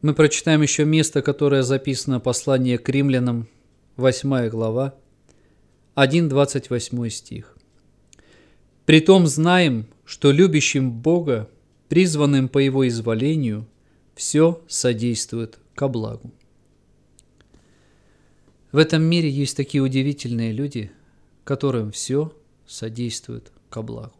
Мы прочитаем еще место, которое записано в послании к римлянам, 8 глава, 1-28 стих. «Притом знаем, что любящим Бога, призванным по Его изволению, все содействует ко благу». В этом мире есть такие удивительные люди, которым все содействует ко благу.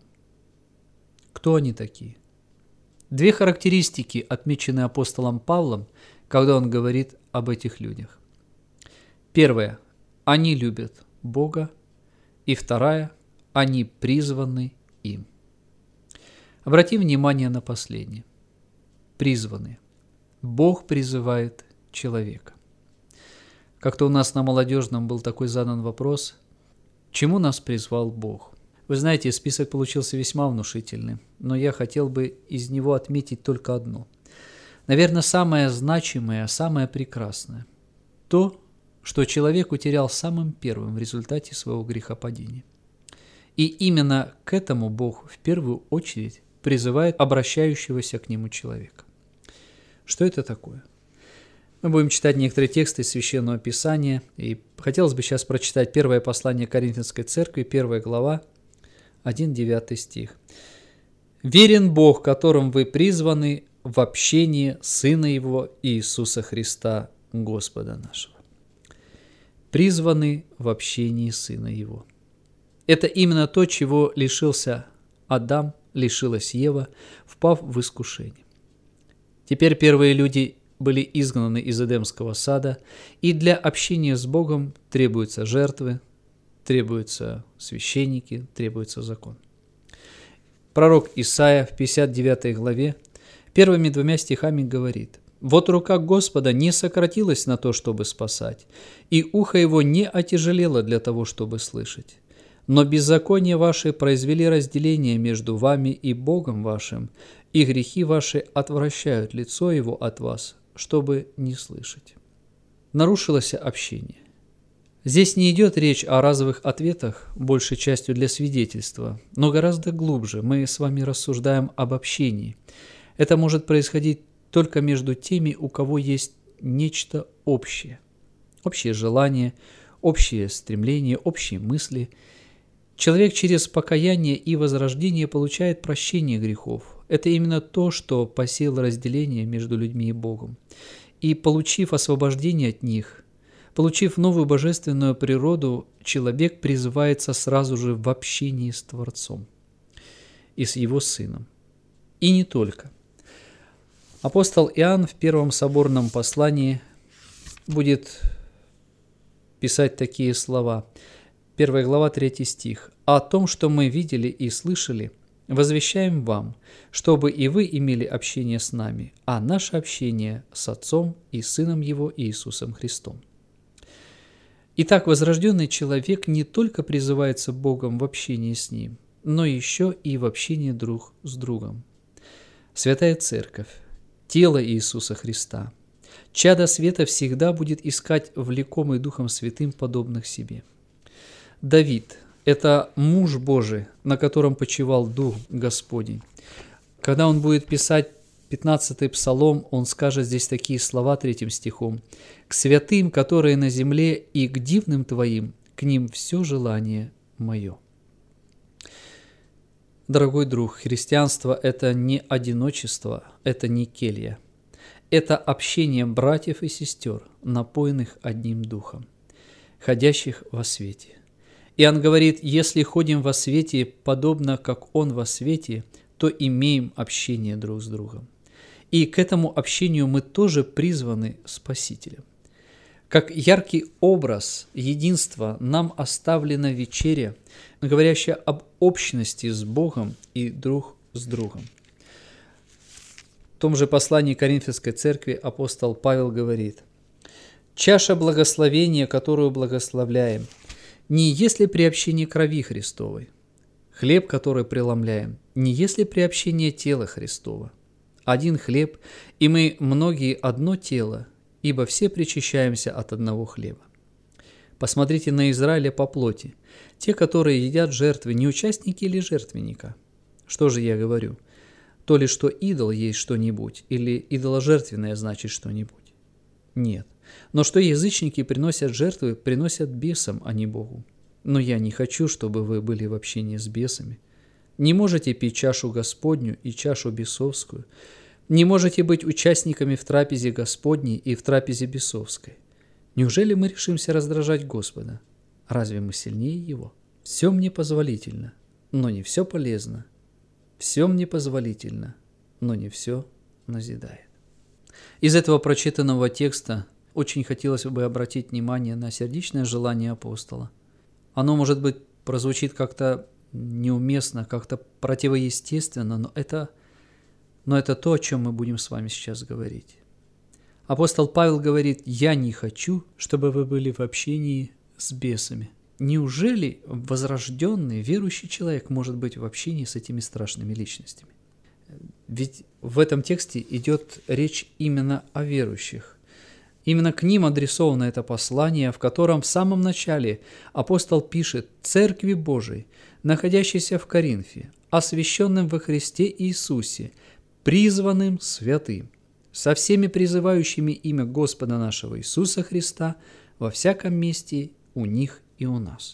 Кто они такие? Две характеристики отмечены апостолом Павлом, когда он говорит об этих людях. Первое – они любят Бога, и вторая – они призваны им. Обратим внимание на последнее. Призваны. Бог призывает человека. Как-то у нас на молодежном был такой задан вопрос, чему нас призвал Бог? Вы знаете, список получился весьма внушительный, но я хотел бы из него отметить только одно. Наверное, самое значимое, самое прекрасное. То, что человек утерял самым первым в результате своего грехопадения. И именно к этому Бог в первую очередь призывает обращающегося к Нему человека. Что это такое? Мы будем читать некоторые тексты из Священного Писания, и хотелось бы сейчас прочитать первое послание Коринфянской церкви, 1 глава, 1-9 стих. «Верен Бог, которым вы призваны в общении Сына Его Иисуса Христа, Господа нашего». Призваны в общении Сына Его. Это именно то, чего лишился Адам, лишилась Ева, впав в искушение. Теперь первые люди были изгнаны из Эдемского сада, и для общения с Богом требуются жертвы, требуются священники, требуется закон. Пророк Исаия в 59 главе первыми 2 стихами говорит: «Вот рука Господа не сократилась на то, чтобы спасать, и ухо Его не отяжелело для того, чтобы слышать. Но беззакония ваши произвели разделение между вами и Богом вашим, и грехи ваши отвращают лицо Его от вас, чтобы не слышать». Нарушилось общение. Здесь не идет речь о разовых ответах, большей частью для свидетельства, но гораздо глубже мы с вами рассуждаем об общении. Это может происходить только между теми, у кого есть нечто общее. Общее желание, общее стремление, общие мысли. Человек через покаяние и возрождение получает прощение грехов. Это именно то, что посеяло разделение между людьми и Богом. И, получив освобождение от них, получив новую божественную природу, человек призывается сразу же в общении с Творцом и с Его Сыном. И не только. Апостол Иоанн в первом соборном послании будет писать такие слова. 1 глава, 3 стих. «О том, что мы видели и слышали, возвещаем вам, чтобы и вы имели общение с нами, а наше общение с Отцом и Сыном Его Иисусом Христом». Итак, возрожденный человек не только призывается Богом в общении с Ним, но еще и в общении друг с другом. Святая Церковь, тело Иисуса Христа, чадо света всегда будет искать влекомый Духом Святым подобных себе. Давид – это муж Божий, на котором почивал Дух Господень. Когда он будет писать 15-й псалом, он скажет здесь такие слова 3 стихом: «К святым, которые на земле, и к дивным Твоим, к ним все желание мое». Дорогой друг, христианство – это не одиночество, это не келья. Это общение братьев и сестер, напоенных одним духом, ходящих во свете. Иоанн говорит: «Если ходим во свете, подобно как Он во свете, то имеем общение друг с другом». И к этому общению мы тоже призваны Спасителем. Как яркий образ единства нам оставлена вечеря, говорящая об общности с Богом и друг с другом. В том же послании Коринфянской церкви апостол Павел говорит: «Чаша благословения, которую благословляем, не есть ли при общении крови Христовой? Хлеб, который преломляем, не есть ли при общении тела Христова? Один хлеб, и мы многие одно тело, ибо все причащаемся от одного хлеба». Посмотрите на Израиля по плоти. Те, которые едят жертвы, не участники или жертвенника? Что же я говорю? то ли что идол есть что-нибудь, или идоложертвенное значит что-нибудь. Нет. Но что язычники приносят жертвы, приносят бесам, а не Богу. Но я не хочу, чтобы вы были в общении с бесами. Не можете пить чашу Господню и чашу бесовскую. Не можете быть участниками в трапезе Господней и в трапезе бесовской. Неужели мы решимся раздражать Господа? Разве мы сильнее Его? Все мне позволительно, но не все полезно. Все мне позволительно, но не все назидает. Из этого прочитанного текста очень хотелось бы обратить внимание на сердечное желание апостола. Оно, может быть, прозвучит как-то неуместно, как-то противоестественно, но это то, о чем мы будем с вами сейчас говорить. Апостол Павел говорит: «Я не хочу, чтобы вы были в общении с бесами». Неужели возрожденный, верующий человек может быть в общении с этими страшными личностями? Ведь в этом тексте идет речь именно о верующих. Именно к ним адресовано это послание, в котором в самом начале апостол пишет Церкви Божией, находящейся в Коринфе, освященным во Христе Иисусе, призванным святым, со всеми призывающими имя Господа нашего Иисуса Христа во всяком месте у них и у нас.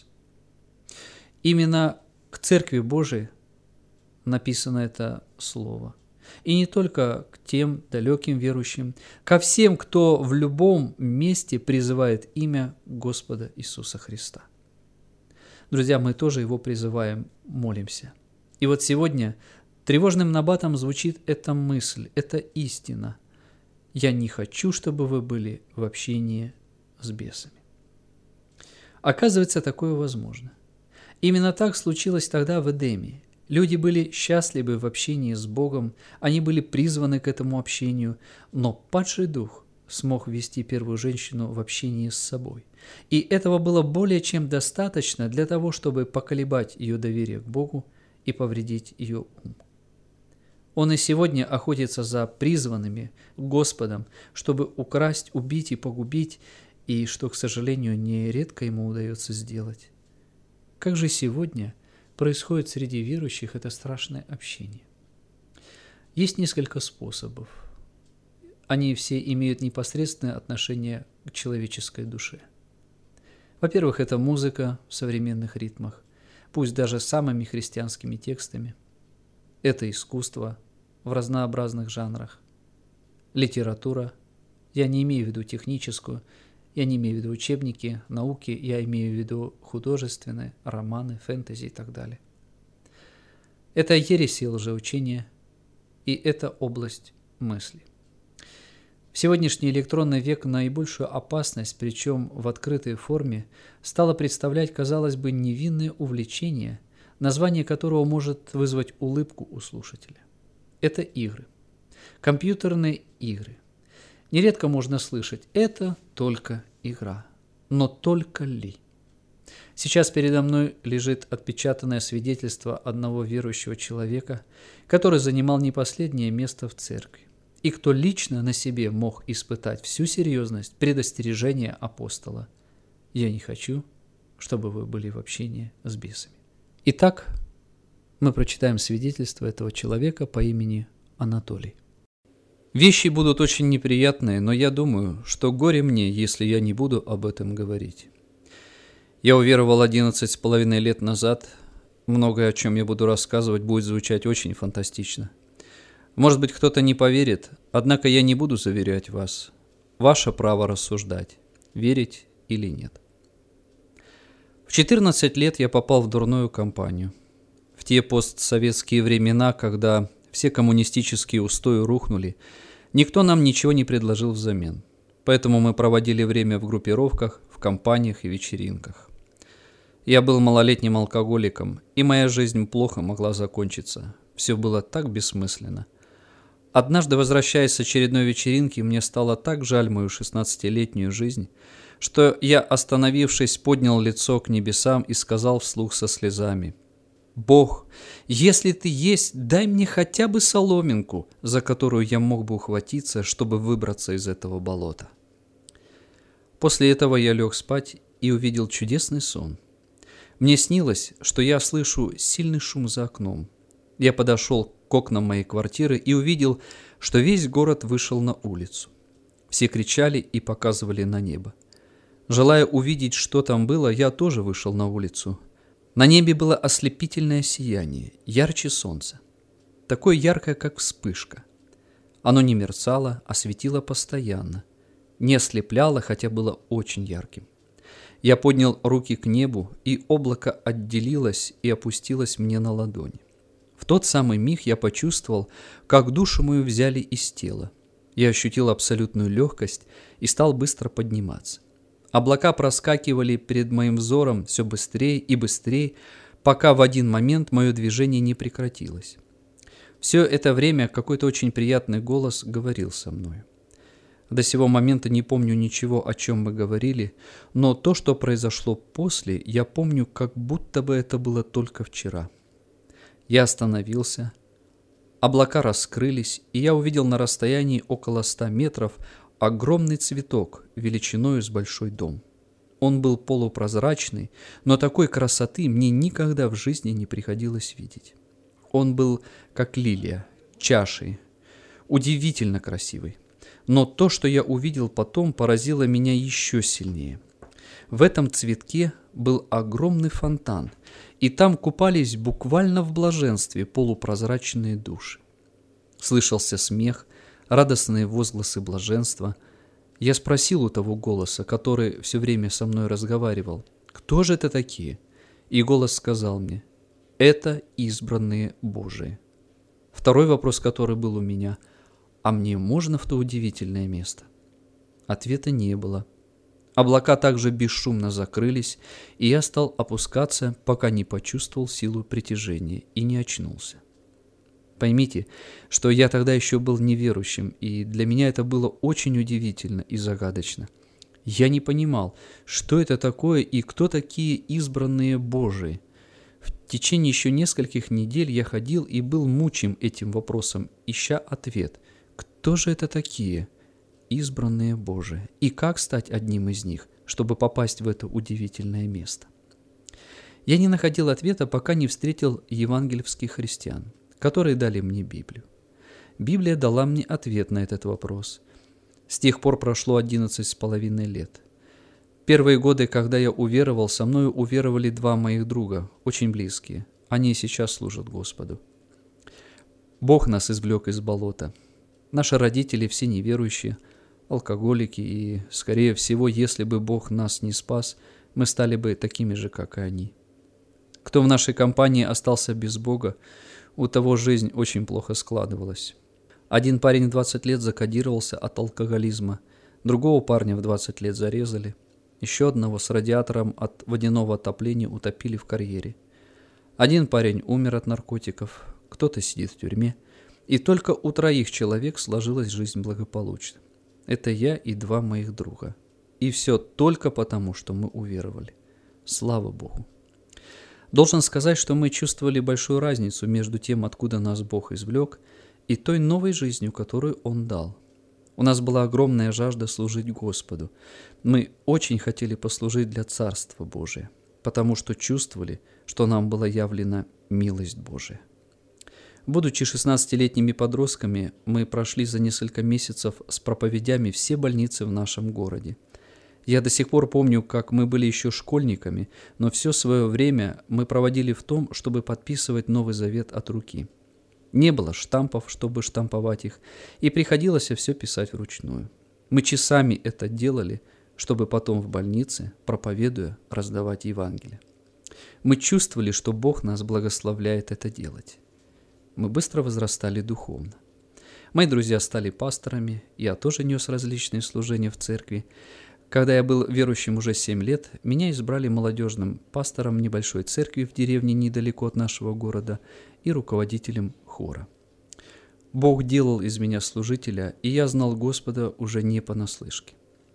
Именно к Церкви Божией написано это слово. И не только к тем далеким верующим, ко всем, кто в любом месте призывает имя Господа Иисуса Христа. Друзья, мы тоже Его призываем, молимся. И вот сегодня тревожным набатом звучит эта мысль, эта истина. Я не хочу, чтобы вы были в общении с бесами. Оказывается, такое возможно. Именно так случилось тогда в Эдеме. Люди были счастливы в общении с Богом, они были призваны к этому общению, но падший дух смог ввести первую женщину в общении с собой. И этого было более чем достаточно для того, чтобы поколебать ее доверие к Богу и повредить ее ум. Он и сегодня охотится за призванными Господом, чтобы украсть, убить и погубить, и что, к сожалению, нередко ему удается сделать. Как же сегодня происходит среди верующих это страшное общение? Есть несколько способов. Они все имеют непосредственное отношение к человеческой душе. Во-первых, это музыка в современных ритмах, пусть даже самыми христианскими текстами. Это искусство в разнообразных жанрах. Литература. Я не имею в виду техническую, я не имею в виду учебники, науки, я имею в виду художественные, романы, фэнтези и так далее. Это ереси и лжеучение, и это область мысли. В сегодняшний электронный век наибольшую опасность, причем в открытой форме, стало представлять, казалось бы, невинное увлечение, название которого может вызвать улыбку у слушателя. Это игры. Компьютерные игры. Нередко можно слышать: это только игра. Но только ли? Сейчас передо мной лежит отпечатанное свидетельство одного верующего человека, который занимал не последнее место в церкви, и кто лично на себе мог испытать всю серьезность предостережения апостола. Я не хочу, чтобы вы были в общении с бесами. Итак, мы прочитаем свидетельство этого человека по имени Анатолий. Вещи будут очень неприятные, но я думаю, что горе мне, если я не буду об этом говорить. Я уверовал 11,5 лет назад. Многое, о чем я буду рассказывать, будет звучать очень фантастично. Может быть, кто-то не поверит, однако я не буду заверять вас. Ваше право рассуждать, верить или нет. В 14 лет я попал в дурную компанию. В те постсоветские времена, когда все коммунистические устои рухнули, никто нам ничего не предложил взамен. Поэтому мы проводили время в группировках, в компаниях и вечеринках. Я был малолетним алкоголиком, и моя жизнь плохо могла закончиться. Все было так бессмысленно. Однажды, возвращаясь с очередной вечеринки, мне стало так жаль мою 16-летнюю жизнь, что я, остановившись, поднял лицо к небесам и сказал вслух со слезами: «Бог, если Ты есть, дай мне хотя бы соломинку, за которую я мог бы ухватиться, чтобы выбраться из этого болота». После этого я лег спать и увидел чудесный сон. Мне снилось, что я слышу сильный шум за окном. Я подошел к окнам моей квартиры и увидел, что весь город вышел на улицу. Все кричали и показывали на небо. Желая увидеть, что там было, я тоже вышел на улицу. На небе было ослепительное сияние, ярче солнца. Такое яркое, как вспышка. Оно не мерцало, а светило постоянно. Не ослепляло, хотя было очень ярким. Я поднял руки к небу, и облако отделилось и опустилось мне на ладони. В тот самый миг я почувствовал, как душу мою взяли из тела. Я ощутил абсолютную легкость и стал быстро подниматься. Облака проскакивали перед моим взором все быстрее и быстрее, пока в один момент мое движение не прекратилось. Все это время какой-то очень приятный голос говорил со мной. До сего момента не помню ничего, о чем мы говорили, но то, что произошло после, я помню, как будто бы это было только вчера. Я остановился, облака раскрылись, и я увидел на расстоянии около 100 метров огромный цветок величиною с большой дом. Он был полупрозрачный, но такой красоты мне никогда в жизни не приходилось видеть. Он был как лилия, чашей, удивительно красивый. Но то, что я увидел потом, поразило меня еще сильнее. В этом цветке был огромный фонтан, и там купались буквально в блаженстве полупрозрачные души. Слышался смех, радостные возгласы блаженства. Я спросил у того голоса, который все время со мной разговаривал: «Кто же это такие?» И голос сказал мне: «Это избранные Божии». Второй вопрос, который был у меня: «А мне можно в то удивительное место?» Ответа не было. Облака также бесшумно закрылись, и я стал опускаться, пока не почувствовал силу притяжения и не очнулся. Поймите, что я тогда еще был неверующим, и для меня это было очень удивительно и загадочно. Я не понимал, что это такое и кто такие избранные Божии. В течение еще нескольких недель я ходил и был мучим этим вопросом, ища ответ. Кто же это такие избранные Божии? И как стать одним из них, чтобы попасть в это удивительное место? Я не находил ответа, пока не встретил евангельских христиан, которые дали мне Библию. Библия дала мне ответ на этот вопрос. С тех пор прошло 11,5 лет. Первые годы, когда я уверовал, со мною уверовали 2 моих друга, очень близкие. Они сейчас служат Господу. Бог нас извлек из болота. Наши родители все неверующие, алкоголики, и, скорее всего, если бы Бог нас не спас, мы стали бы такими же, как и они. Кто в нашей компании остался без Бога, у того жизнь очень плохо складывалась. Один парень в 20 лет закодировался от алкоголизма, другого парня в 20 лет зарезали, еще одного с радиатором от водяного отопления утопили в карьере. Один парень умер от наркотиков, кто-то сидит в тюрьме, и только у 3 человек сложилась жизнь благополучно. Это я и 2 моих друга. И все только потому, что мы уверовали. Слава Богу. Должен сказать, что мы чувствовали большую разницу между тем, откуда нас Бог извлек, и той новой жизнью, которую Он дал. У нас была огромная жажда служить Господу. Мы очень хотели послужить для Царства Божия, потому что чувствовали, что нам была явлена милость Божия. Будучи 16-летними подростками, мы прошли за несколько месяцев с проповедями все больницы в нашем городе. Я до сих пор помню, как мы были еще школьниками, но все свое время мы проводили в том, чтобы подписывать Новый Завет от руки. Не было штампов, чтобы штамповать их, и приходилось все писать вручную. Мы часами это делали, чтобы потом в больнице, проповедуя, раздавать Евангелие. Мы чувствовали, что Бог нас благословляет это делать. Мы быстро возрастали духовно. Мои друзья стали пасторами, я тоже нес различные служения в церкви. Когда я был верующим уже 7 лет, меня избрали молодежным пастором небольшой церкви в деревне недалеко от нашего города и руководителем хора. Бог делал из меня служителя, и я знал Господа уже не понаслышке.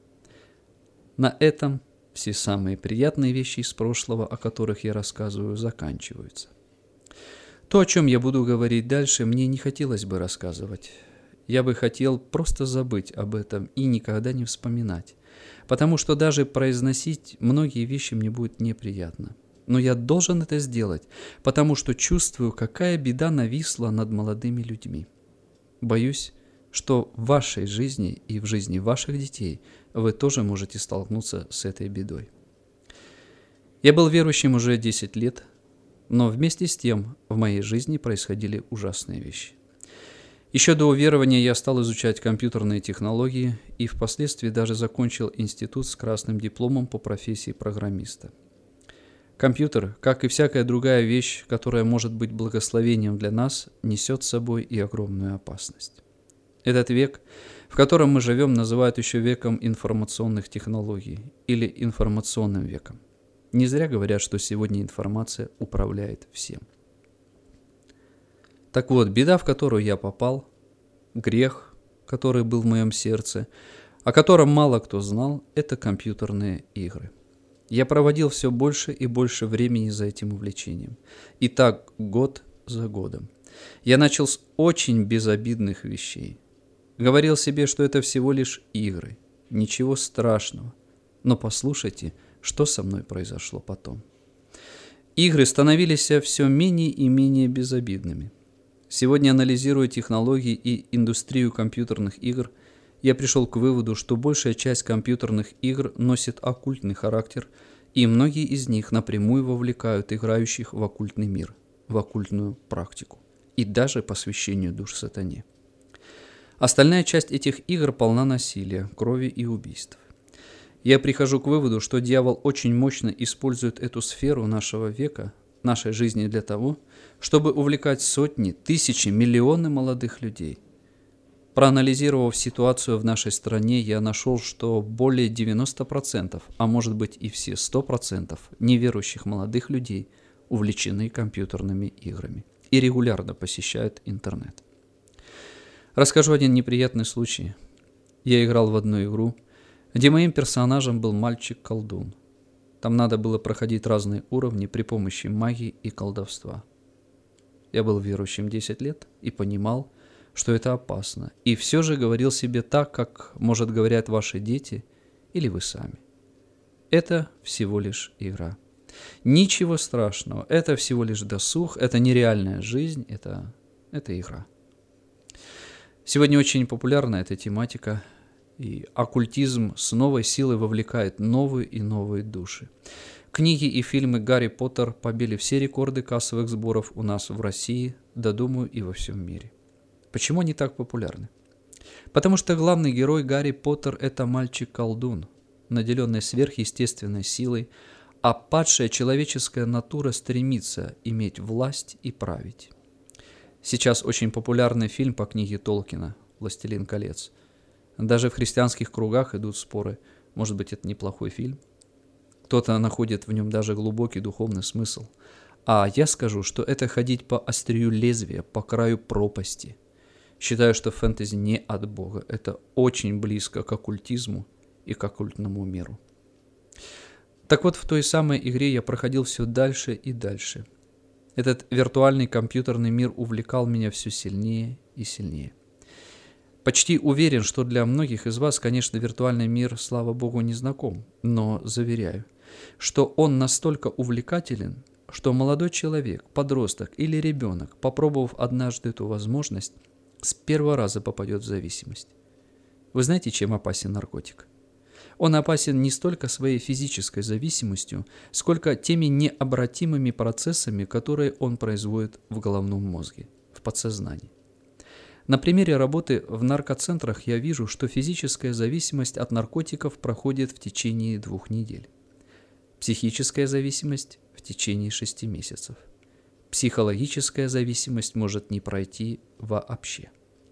На этом все самые приятные вещи из прошлого, о которых я рассказываю, заканчиваются. То, о чем я буду говорить дальше, мне не хотелось бы рассказывать. Я бы хотел просто забыть об этом и никогда не вспоминать, потому что даже произносить многие вещи мне будет неприятно. Но я должен это сделать, потому что чувствую, какая беда нависла над молодыми людьми. Боюсь, что в вашей жизни и в жизни ваших детей вы тоже можете столкнуться с этой бедой. Я был верующим уже 10 лет, но вместе с тем в моей жизни происходили ужасные вещи. Еще до уверования я стал изучать компьютерные технологии и впоследствии даже закончил институт с красным дипломом по профессии программиста. Компьютер, как и всякая другая вещь, которая может быть благословением для нас, несет с собой и огромную опасность. Этот век, в котором мы живем, называют еще веком информационных технологий или информационным веком. Не зря говорят, что сегодня информация управляет всем. Так вот, беда, в которую я попал, грех, который был в моем сердце, о котором мало кто знал, это компьютерные игры. Я проводил все больше и больше времени за этим увлечением. И так год за годом. Я начал с очень безобидных вещей. Говорил себе, что это всего лишь игры. Ничего страшного. Но послушайте, что со мной произошло потом. Игры становились все менее и менее безобидными. Сегодня, анализируя технологии и индустрию компьютерных игр, я пришел к выводу, что большая часть компьютерных игр носит оккультный характер, и многие из них напрямую вовлекают играющих в оккультный мир, в оккультную практику и даже посвящению душ сатане. Остальная часть этих игр полна насилия, крови и убийств. Я прихожу к выводу, что дьявол очень мощно использует эту сферу нашего века, нашей жизни для того, чтобы увлекать сотни, тысячи, миллионы молодых людей. Проанализировав ситуацию в нашей стране, я нашел, что более 90%, а может быть и все 100% неверующих молодых людей увлечены компьютерными играми и регулярно посещают интернет. Расскажу один неприятный случай. Я играл в одну игру, где моим персонажем был мальчик-колдун. Там надо было проходить разные уровни при помощи магии и колдовства. Я был верующим 10 лет и понимал, что это опасно, и все же говорил себе так, как, может, говорят ваши дети или вы сами. Это всего лишь игра. Ничего страшного, это всего лишь досуг, это нереальная жизнь, это игра. Сегодня очень популярна эта тематика, и оккультизм с новой силой вовлекает новые и новые души. Книги и фильмы «Гарри Поттер» побили все рекорды кассовых сборов у нас в России, да, думаю, и во всем мире. Почему они так популярны? Потому что главный герой Гарри Поттер – это мальчик-колдун, наделенный сверхъестественной силой, а падшая человеческая натура стремится иметь власть и править. Сейчас очень популярный фильм по книге Толкина «Властелин колец». Даже в христианских кругах идут споры, может быть, это неплохой фильм. Кто-то находит в нем даже глубокий духовный смысл. А я скажу, что это ходить по острию лезвия, по краю пропасти. Считаю, что фэнтези не от Бога. Это очень близко к оккультизму и к оккультному миру. Так вот, в той самой игре я проходил все дальше и дальше. Этот виртуальный компьютерный мир увлекал меня все сильнее и сильнее. Почти уверен, что для многих из вас, конечно, виртуальный мир, слава Богу, не знаком, но заверяю, что он настолько увлекателен, что молодой человек, подросток или ребенок, попробовав однажды эту возможность, с первого раза попадет в зависимость. Вы знаете, чем опасен наркотик? Он опасен не столько своей физической зависимостью, сколько теми необратимыми процессами, которые он производит в головном мозге, в подсознании. На примере работы в наркоцентрах я вижу, что физическая зависимость от наркотиков проходит в течение 2 недель. Психическая зависимость в течение 6 месяцев. Психологическая зависимость может не пройти вообще.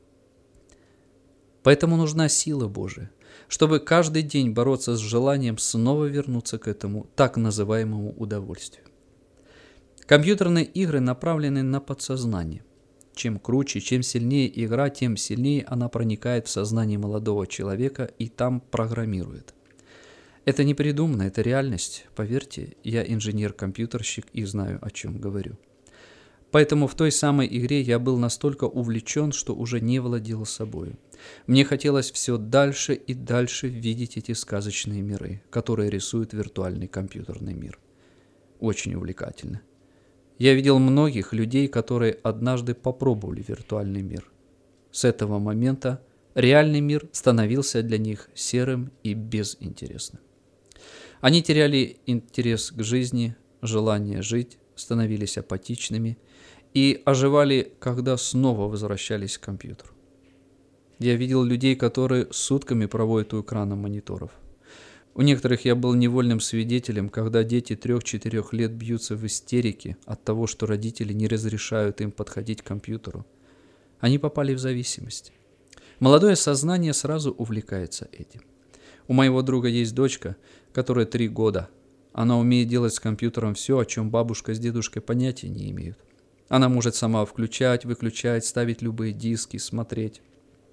Поэтому нужна сила Божия, чтобы каждый день бороться с желанием снова вернуться к этому так называемому удовольствию. Компьютерные игры направлены на подсознание. Чем круче, чем сильнее игра, тем сильнее она проникает в сознание молодого человека и там программирует. Это не придумано, это реальность. Поверьте, я инженер-компьютерщик и знаю, о чем говорю. Поэтому в той самой игре я был настолько увлечен, что уже не владел собою. Мне хотелось все дальше и дальше видеть эти сказочные миры, которые рисует виртуальный компьютерный мир. очень увлекательно. Я видел многих людей, которые однажды попробовали виртуальный мир. С этого момента реальный мир становился для них серым и безинтересным. Они теряли интерес к жизни, желание жить, становились апатичными и оживали, когда снова возвращались к компьютеру. Я видел людей, которые сутками проводят у экрана мониторов. У некоторых я был невольным свидетелем, когда дети 3-4 лет бьются в истерике от того, что родители не разрешают им подходить к компьютеру. Они попали в зависимость. Молодое сознание сразу увлекается этим. У моего друга есть дочка, которой 3 года. Она умеет делать с компьютером все, о чем бабушка с дедушкой понятия не имеют. Она может сама включать, выключать, ставить любые диски, смотреть.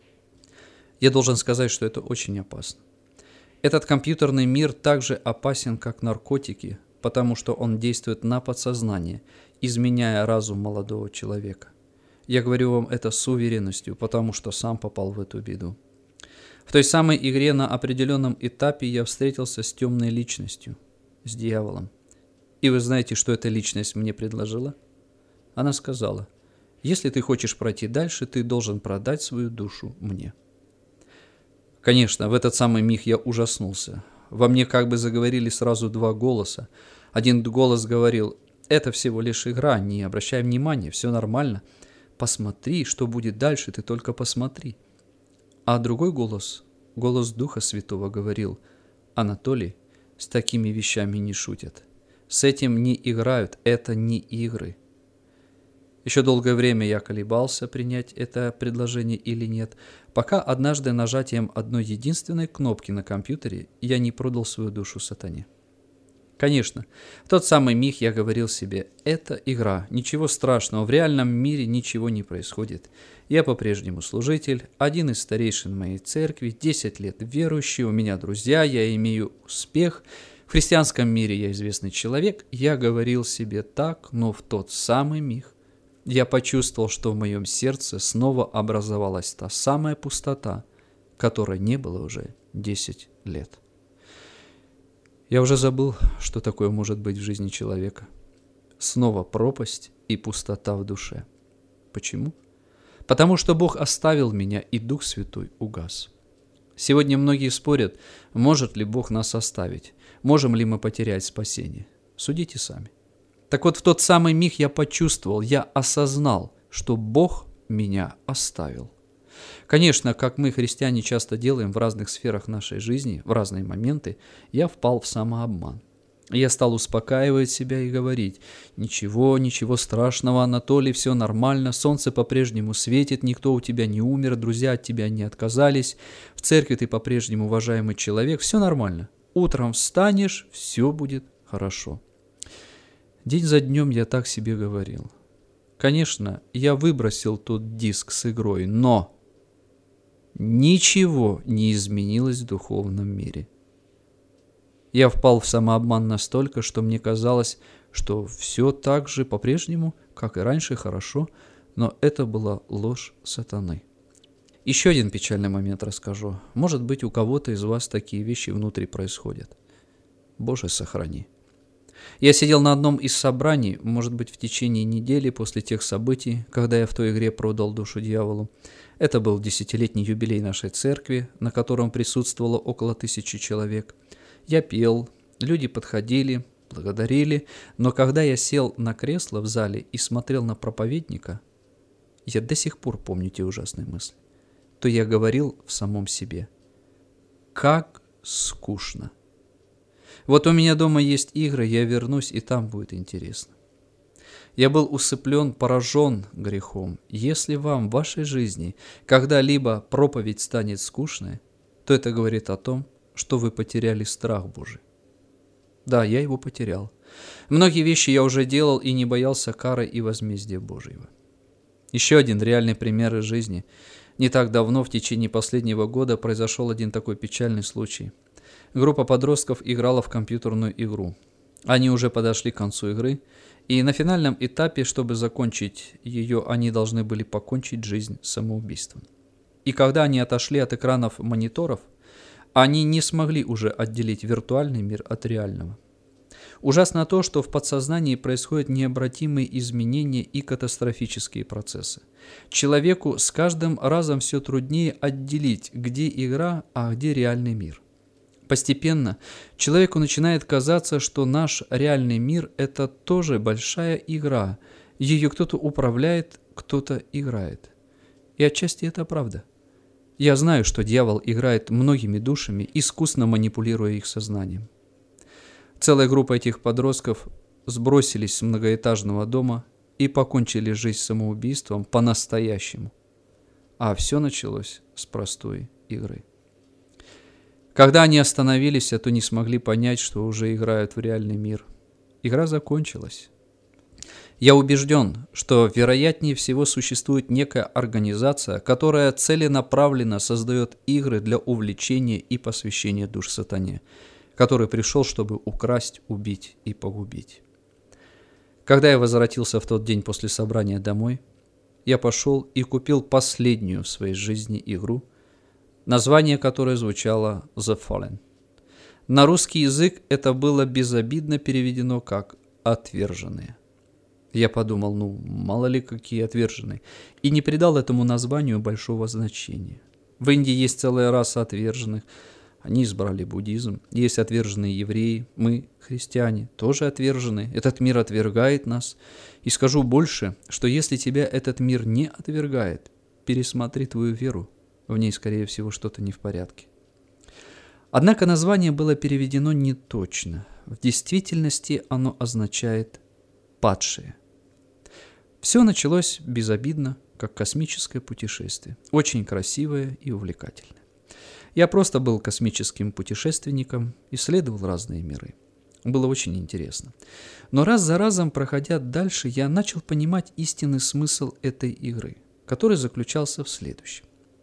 Я должен сказать, что это очень опасно. Этот компьютерный мир так же опасен, как наркотики, потому что он действует на подсознание, изменяя разум молодого человека. Я говорю вам это с уверенностью, потому что сам попал в эту беду. В той самой игре на определенном этапе я встретился с темной личностью, с дьяволом. И вы знаете, что эта личность мне предложила? Она сказала: если ты хочешь пройти дальше, ты должен продать свою душу мне. Конечно, в этот самый миг я ужаснулся. Во мне как бы заговорили сразу 2 голоса. Один голос говорил: это всего лишь игра, не обращай внимания, все нормально. Посмотри, что будет дальше, ты только посмотри. А другой голос, голос Духа Святого, говорил: Анатолий, с такими вещами не шутят. С этим не играют, это не игры. Еще долгое время я колебался, принять это предложение или нет, пока однажды нажатием одной единственной кнопки на компьютере я не продал свою душу сатане. Конечно, в тот самый миг я говорил себе: это игра, ничего страшного, в реальном мире ничего не происходит. Я по-прежнему служитель, один из старейшин моей церкви, 10 лет верующий, у меня друзья, я имею успех. В христианском мире я известный человек. Я говорил себе так, но в тот самый миг я почувствовал, что в моем сердце снова образовалась та самая пустота, которой не было уже 10 лет. Я уже забыл, что такое может быть в жизни человека. Снова пропасть и пустота в душе. Почему? Потому что Бог оставил меня, и Дух Святой угас. Сегодня многие спорят, может ли Бог нас оставить, можем ли мы потерять спасение. Судите сами. Так вот, в тот самый миг я почувствовал, я осознал, что Бог меня оставил. Конечно, как мы, христиане, часто делаем в разных сферах нашей жизни, в разные моменты, я впал в самообман. Я стал успокаивать себя и говорить: ничего страшного, Анатолий, все нормально, солнце по-прежнему светит, никто у тебя не умер, друзья от тебя не отказались, в церкви ты по-прежнему уважаемый человек, все нормально. Утром встанешь, все будет хорошо. День за днем я так себе говорил. Конечно, я выбросил тот диск с игрой, но ничего не изменилось в духовном мире. Я впал в самообман настолько, что мне казалось, что все так же по-прежнему, как и раньше, хорошо, но это была ложь сатаны. Еще один печальный момент расскажу. Может быть, у кого-то из вас такие вещи внутри происходят. Боже, сохрани. Я сидел на одном из собраний, может быть, в течение недели после тех событий, когда я в той игре продал душу дьяволу. Это был 10-летний юбилей нашей церкви, на котором присутствовало около 1000 человек. Я пел, люди подходили, благодарили, но когда я сел на кресло в зале и смотрел на проповедника, я до сих пор помню те ужасные мысли, то я говорил в самом себе: как скучно. Вот у меня дома есть игры, я вернусь, и там будет интересно. Я был усыплен, поражен грехом. Если вам в вашей жизни когда-либо проповедь станет скучной, то это говорит о том, что вы потеряли страх Божий. Да, я его потерял. Многие вещи я уже делал и не боялся кары и возмездия Божьего. Еще один реальный пример из жизни. Не так давно, в течение последнего года, произошел один такой печальный случай. Группа подростков играла в компьютерную игру. Они уже подошли к концу игры, и на финальном этапе, чтобы закончить ее, они должны были покончить жизнь самоубийством. И когда они отошли от экранов мониторов, они не смогли уже отделить виртуальный мир от реального. Ужасно то, что в подсознании происходят необратимые изменения и катастрофические процессы. Человеку с каждым разом все труднее отделить, где игра, а где реальный мир. Постепенно человеку начинает казаться, что наш реальный мир – это тоже большая игра. Ее кто-то управляет, кто-то играет. И отчасти это правда. Я знаю, что дьявол играет многими душами, искусно манипулируя их сознанием. Целая группа этих подростков сбросились с многоэтажного дома и покончили жизнь самоубийством по-настоящему. А все началось с простой игры. Когда они остановились, то не смогли понять, что уже играют в реальный мир. Игра закончилась. Я убежден, что вероятнее всего существует некая организация, которая целенаправленно создает игры для увлечения и посвящения душ сатане, который пришел, чтобы украсть, убить и погубить. Когда я возвратился в тот день после собрания домой, я пошел и купил последнюю в своей жизни игру, название которой звучало «The Fallen». На русский язык это было безобидно переведено как «отверженные». Я подумал, мало ли какие отверженные, и не придал этому названию большого значения. В Индии есть целая раса отверженных, они избрали буддизм. Есть отверженные евреи, мы, христиане, тоже отвержены. Этот мир отвергает нас. И скажу больше, что если тебя этот мир не отвергает, пересмотри твою веру, в ней, скорее всего, что-то не в порядке. Однако название было переведено неточно. В действительности оно означает «падшие». Все началось безобидно, как космическое путешествие, очень красивое и увлекательное. Я просто был космическим путешественником, исследовал разные миры. Было очень интересно. Но раз за разом, проходя дальше, я начал понимать истинный смысл этой игры, который заключался в следующем.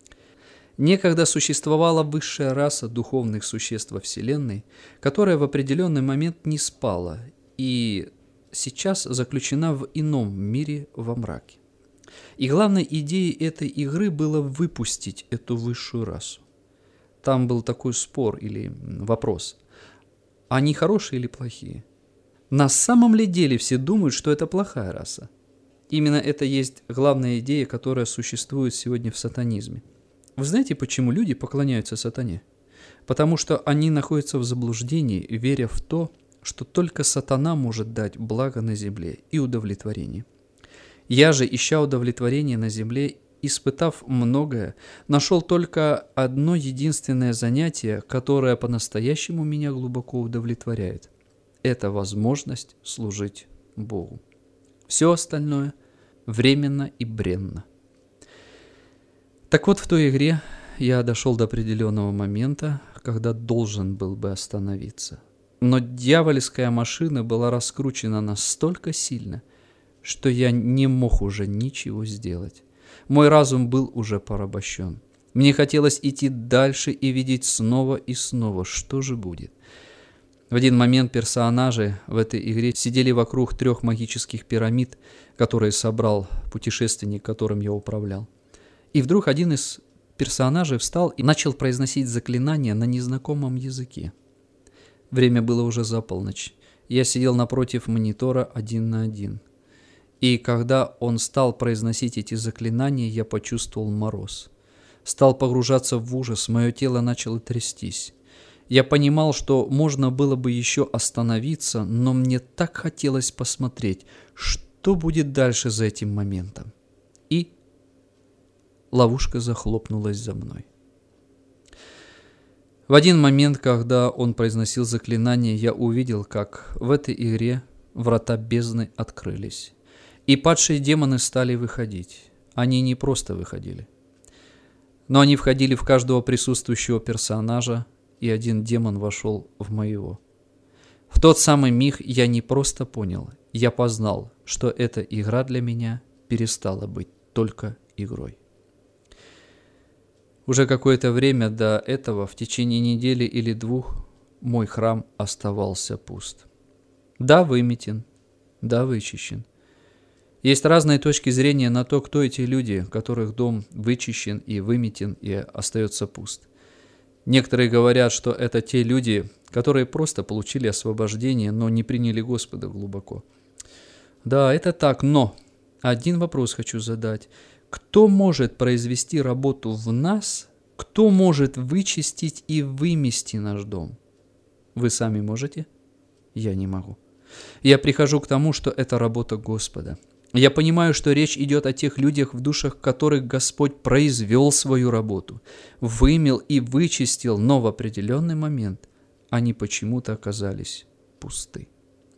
Некогда существовала высшая раса духовных существ во Вселенной, которая в определенный момент не спала и сейчас заключена в ином мире во мраке. И главной идеей этой игры было выпустить эту высшую расу. Там был такой спор или вопрос, они хорошие или плохие? На самом ли деле все думают, что это плохая раса? Именно это есть главная идея, которая существует сегодня в сатанизме. Вы знаете, почему люди поклоняются сатане? Потому что они находятся в заблуждении, веря в то, что только сатана может дать благо на земле и удовлетворение. Я же, ища удовлетворение на земле, испытав многое, нашел только одно единственное занятие, которое по-настоящему меня глубоко удовлетворяет. Это возможность служить Богу. Все остальное временно и бренно. Так вот, в той игре я дошел до определенного момента, когда должен был бы остановиться. Но дьявольская машина была раскручена настолько сильно, что я не мог уже ничего сделать. Мой разум был уже порабощен. Мне хотелось идти дальше и видеть снова и снова, что же будет. В один момент персонажи в этой игре сидели вокруг 3 магических пирамид, которые собрал путешественник, которым я управлял. И вдруг один из персонажей встал и начал произносить заклинание на незнакомом языке. Время было уже за полночь. Я сидел напротив монитора 1 на 1. И когда он стал произносить эти заклинания, я почувствовал мороз. Стал погружаться в ужас, мое тело начало трястись. Я понимал, что можно было бы еще остановиться, но мне так хотелось посмотреть, что будет дальше за этим моментом. И ловушка захлопнулась за мной. В один момент, когда он произносил заклинание, я увидел, как в этой игре врата бездны открылись. И падшие демоны стали выходить. Они не просто выходили, но они входили в каждого присутствующего персонажа, и один демон вошел в моего. В тот самый миг я не просто понял, я познал, что эта игра для меня перестала быть только игрой. Уже какое-то время до этого, в течение недели или 2, мой храм оставался пуст. Да, выметен, да, вычищен. Есть разные точки зрения на то, кто эти люди, которых дом вычищен и выметен и остается пуст. Некоторые говорят, что это те люди, которые просто получили освобождение, но не приняли Господа глубоко. Да, это так, но один вопрос хочу задать. Кто может произвести работу в нас? Кто может вычистить и вымести наш дом? Вы сами можете? Я не могу. Я прихожу к тому, что это работа Господа. Я понимаю, что речь идет о тех людях, в душах которых Господь произвел свою работу, вымел и вычистил, но в определенный момент они почему-то оказались пусты.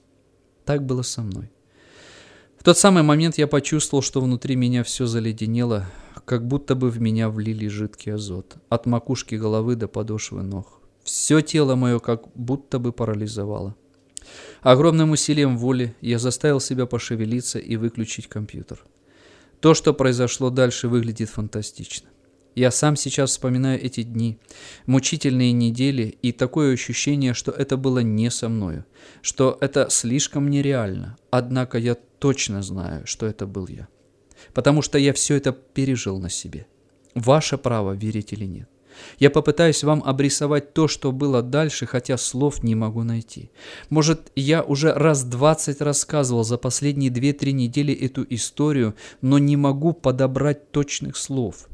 Так было со мной. В тот самый момент я почувствовал, что внутри меня все заледенело, как будто бы в меня влили жидкий азот, от макушки головы до подошвы ног. Все тело мое как будто бы парализовало. Огромным усилием воли я заставил себя пошевелиться и выключить компьютер. То, что произошло дальше, выглядит фантастично. Я сам сейчас вспоминаю эти дни, мучительные недели, и такое ощущение, что это было не со мною, что это слишком нереально. Однако я точно знаю, что это был я, потому что я все это пережил на себе. Ваше право верить или нет. Я попытаюсь вам обрисовать то, что было дальше, хотя слов не могу найти. Может, я уже раз 20 рассказывал за последние 2-3 недели эту историю, но не могу подобрать точных слов.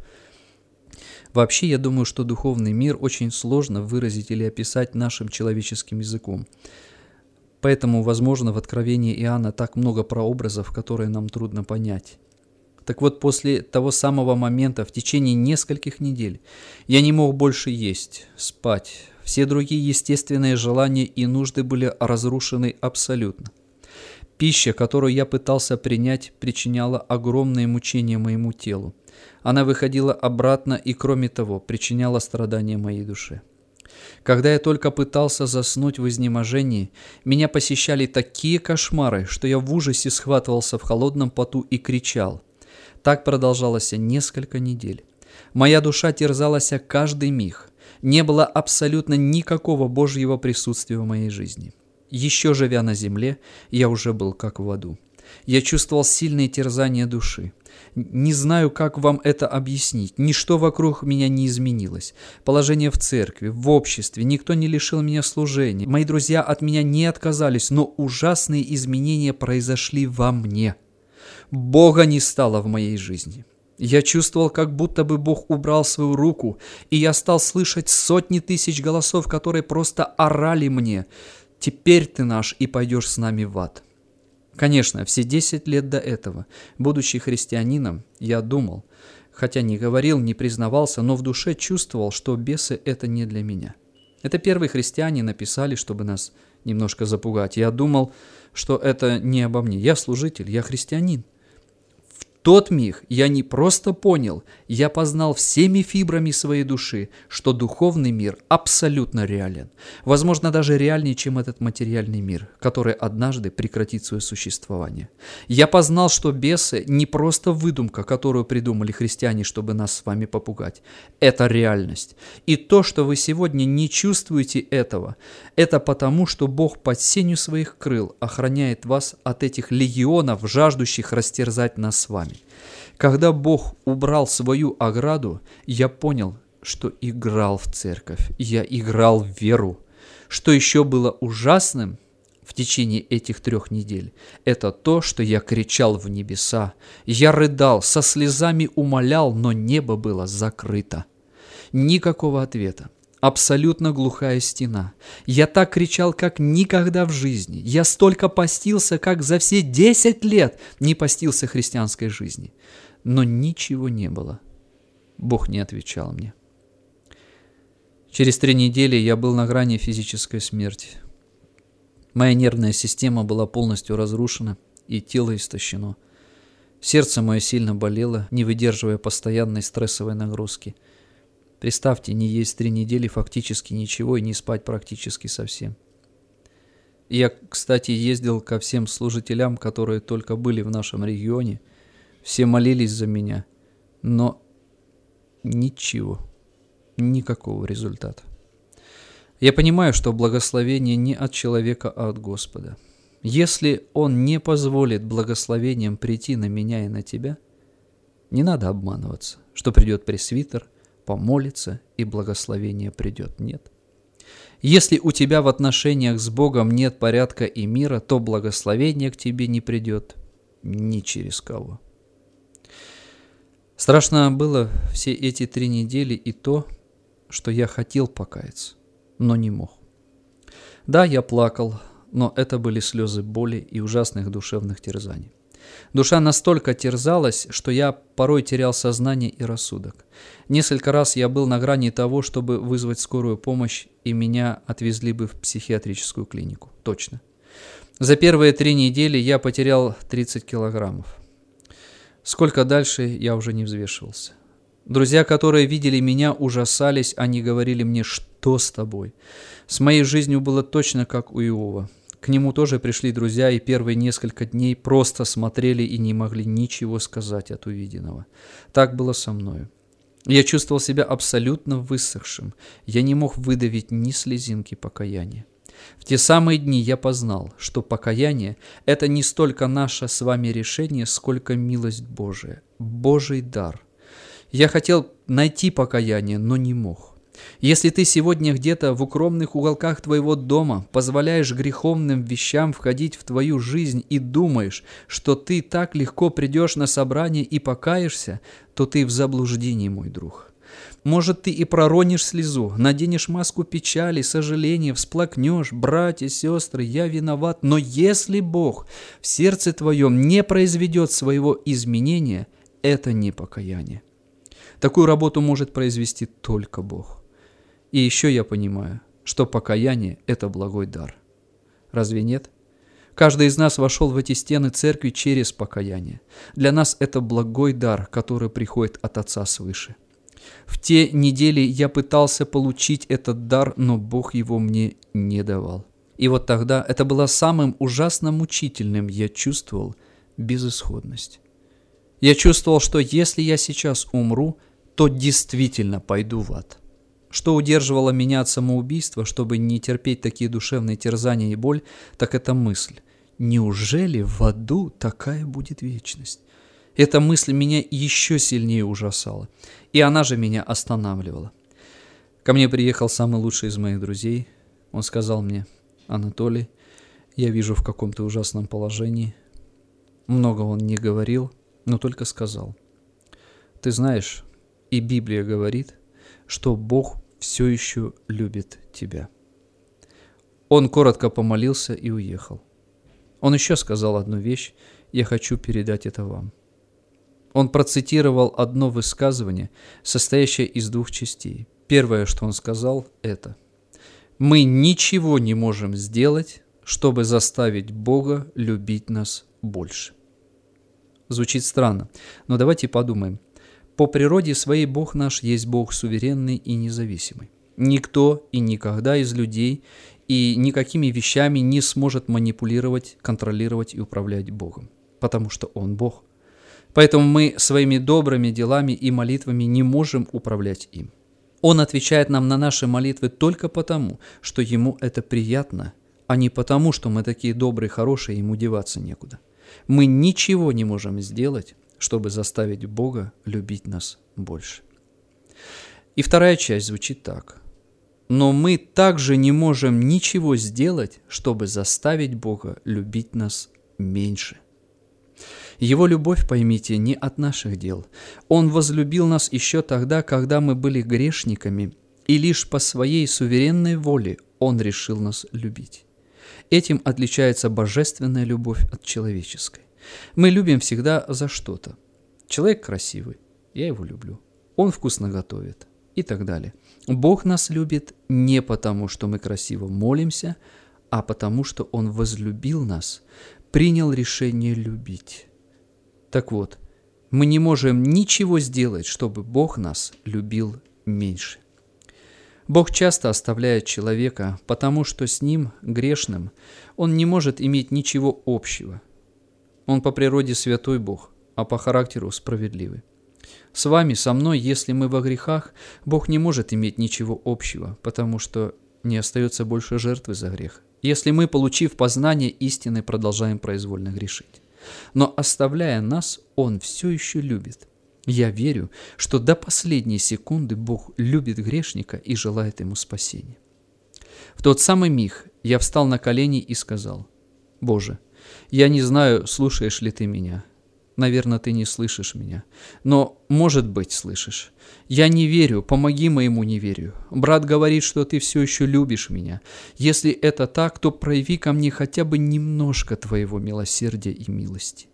Вообще, я думаю, что духовный мир очень сложно выразить или описать нашим человеческим языком. Поэтому, возможно, в Откровении Иоанна так много прообразов, которые нам трудно понять. Так вот, после того самого момента, в течение нескольких недель, я не мог больше есть, спать. Все другие естественные желания и нужды были разрушены абсолютно. Пища, которую я пытался принять, причиняла огромные мучения моему телу. Она выходила обратно и, кроме того, причиняла страдания моей душе. Когда я только пытался заснуть в изнеможении, меня посещали такие кошмары, что я в ужасе схватывался в холодном поту и кричал. Так продолжалось несколько недель. Моя душа терзалась каждый миг. Не было абсолютно никакого Божьего присутствия в моей жизни. Еще живя на земле, я уже был как в аду. Я чувствовал сильные терзания души. Не знаю, как вам это объяснить. Ничто вокруг меня не изменилось. Положение в церкви, в обществе, никто не лишил меня служения. Мои друзья от меня не отказались, но ужасные изменения произошли во мне. Бога не стало в моей жизни. Я чувствовал, как будто бы Бог убрал свою руку, и я стал слышать сотни тысяч голосов, которые просто орали мне: «Теперь ты наш, и пойдешь с нами в ад». Конечно, все 10 лет до этого, будучи христианином, я думал, хотя не говорил, не признавался, но в душе чувствовал, что бесы – это не для меня. Это первые христиане написали, чтобы нас немножко запугать. Я думал, что это не обо мне. Я служитель, я христианин. В тот миг я не просто понял, я познал всеми фибрами своей души, что духовный мир абсолютно реален. Возможно, даже реальнее, чем этот материальный мир, который однажды прекратит свое существование. Я познал, что бесы не просто выдумка, которую придумали христиане, чтобы нас с вами попугать. Это реальность. И то, что вы сегодня не чувствуете этого, это потому, что Бог под сенью своих крыл охраняет вас от этих легионов, жаждущих растерзать нас с вами. Когда Бог убрал свою ограду, я понял, что играл в церковь, я играл в веру. Что еще было ужасным в течение этих 3 недель, это то, что я кричал в небеса, я рыдал, со слезами умолял, но небо было закрыто. Никакого ответа. Абсолютно глухая стена. Я так кричал, как никогда в жизни. Я столько постился, как за все 10 лет не постился христианской жизни. Но ничего не было. Бог не отвечал мне. Через 3 недели я был на грани физической смерти. Моя нервная система была полностью разрушена, и тело истощено. Сердце мое сильно болело, не выдерживая постоянной стрессовой нагрузки. Представьте, не есть 3 недели фактически ничего и не спать практически совсем. Я, кстати, ездил ко всем служителям, которые только были в нашем регионе. Все молились за меня, но ничего, никакого результата. Я понимаю, что благословение не от человека, а от Господа. Если Он не позволит благословением прийти на меня и на тебя, не надо обманываться, что придет пресвитер, помолится, и благословение придет. Нет. Если у тебя в отношениях с Богом нет порядка и мира, то благословение к тебе не придет ни через кого. Страшно было все эти 3 недели и то, что я хотел покаяться, но не мог. Да, я плакал, но это были слезы боли и ужасных душевных терзаний. Душа настолько терзалась, что я порой терял сознание и рассудок. Несколько раз я был на грани того, чтобы вызвать скорую помощь, и меня отвезли бы в психиатрическую клинику. Точно. За первые 3 недели я потерял 30 килограммов. Сколько дальше, я уже не взвешивался. Друзья, которые видели меня, ужасались, они говорили мне: «Что с тобой?» С моей жизнью было точно как у Иова. К нему тоже пришли друзья, и первые несколько дней просто смотрели и не могли ничего сказать от увиденного. Так было со мною. Я чувствовал себя абсолютно высохшим. Я не мог выдавить ни слезинки покаяния. В те самые дни я познал, что покаяние – это не столько наше с вами решение, сколько милость Божия, Божий дар. Я хотел найти покаяние, но не мог. Если ты сегодня где-то в укромных уголках твоего дома позволяешь греховным вещам входить в твою жизнь и думаешь, что ты так легко придешь на собрание и покаешься, то ты в заблуждении, мой друг. Может, ты и проронишь слезу, наденешь маску печали, сожаления, всплакнешь: «Братья, сестры, я виноват». Но если Бог в сердце твоем не произведет своего изменения, это не покаяние. Такую работу может произвести только Бог. И еще я понимаю, что покаяние – это благой дар. Разве нет? Каждый из нас вошел в эти стены церкви через покаяние. Для нас это благой дар, который приходит от Отца свыше. В те недели я пытался получить этот дар, но Бог его мне не давал. И вот тогда это было самым ужасно мучительным. Я чувствовал безысходность. Я чувствовал, что если я сейчас умру, то действительно пойду в ад. Что удерживало меня от самоубийства, чтобы не терпеть такие душевные терзания и боль, так это мысль: неужели в аду такая будет вечность? Эта мысль меня еще сильнее ужасала, и она же меня останавливала. Ко мне приехал самый лучший из моих друзей. Он сказал мне: «Анатолий, я вижу, в каком ты ужасном положении». Много он не говорил, но только сказал: «Ты знаешь, и Библия говорит, что Бог все еще любит тебя». Он коротко помолился и уехал. Он еще сказал одну вещь: «Я хочу передать это вам». Он процитировал одно высказывание, состоящее из 2 частей. Первое, что он сказал, это: «Мы ничего не можем сделать, чтобы заставить Бога любить нас больше». Звучит странно, но давайте подумаем. По природе своей Бог наш есть Бог суверенный и независимый. Никто и никогда из людей и никакими вещами не сможет манипулировать, контролировать и управлять Богом, потому что Он Бог. Поэтому мы своими добрыми делами и молитвами не можем управлять им. Он отвечает нам на наши молитвы только потому, что Ему это приятно, а не потому, что мы такие добрые, хорошие, Ему деваться некуда. Мы ничего не можем сделать, чтобы заставить Бога любить нас больше. И вторая часть звучит так: но мы также не можем ничего сделать, чтобы заставить Бога любить нас меньше. Его любовь, поймите, не от наших дел. Он возлюбил нас еще тогда, когда мы были грешниками, и лишь по своей суверенной воле Он решил нас любить. Этим отличается божественная любовь от человеческой. Мы любим всегда за что-то. Человек красивый, я его люблю. Он вкусно готовит и так далее. Бог нас любит не потому, что мы красиво молимся, а потому, что Он возлюбил нас, принял решение любить. Так вот, мы не можем ничего сделать, чтобы Бог нас любил меньше. Бог часто оставляет человека, потому что с ним, грешным, он не может иметь ничего общего. Он по природе святой Бог, а по характеру справедливый. С вами, со мной, если мы во грехах, Бог не может иметь ничего общего, потому что не остается больше жертвы за грех, если мы, получив познание истины, продолжаем произвольно грешить. Но оставляя нас, Он все еще любит. Я верю, что до последней секунды Бог любит грешника и желает ему спасения. В тот самый миг я встал на колени и сказал: «Боже, я не знаю, слушаешь ли ты меня. Наверное, ты не слышишь меня. Но, может быть, слышишь. Я не верю, помоги моему неверию. Брат говорит, что ты все еще любишь меня. Если это так, то прояви ко мне хотя бы немножко твоего милосердия и милости».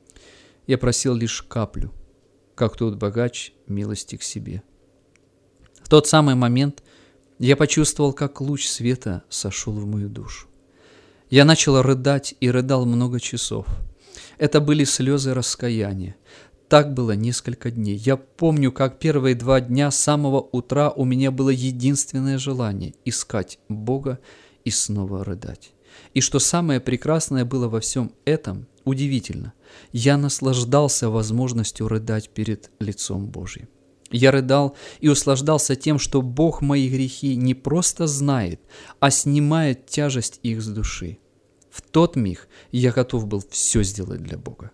Я просил лишь каплю, как тот богач милости к себе. В тот самый момент я почувствовал, как луч света сошел в мою душу. Я начал рыдать и рыдал много часов. Это были слезы раскаяния. Так было несколько дней. Я помню, как первые 2 дня с самого утра у меня было единственное желание – искать Бога и снова рыдать. И что самое прекрасное было во всем этом, удивительно, я наслаждался возможностью рыдать перед лицом Божьим. Я рыдал и услаждался тем, что Бог мои грехи не просто знает, а снимает тяжесть их с души. В тот миг я готов был все сделать для Бога.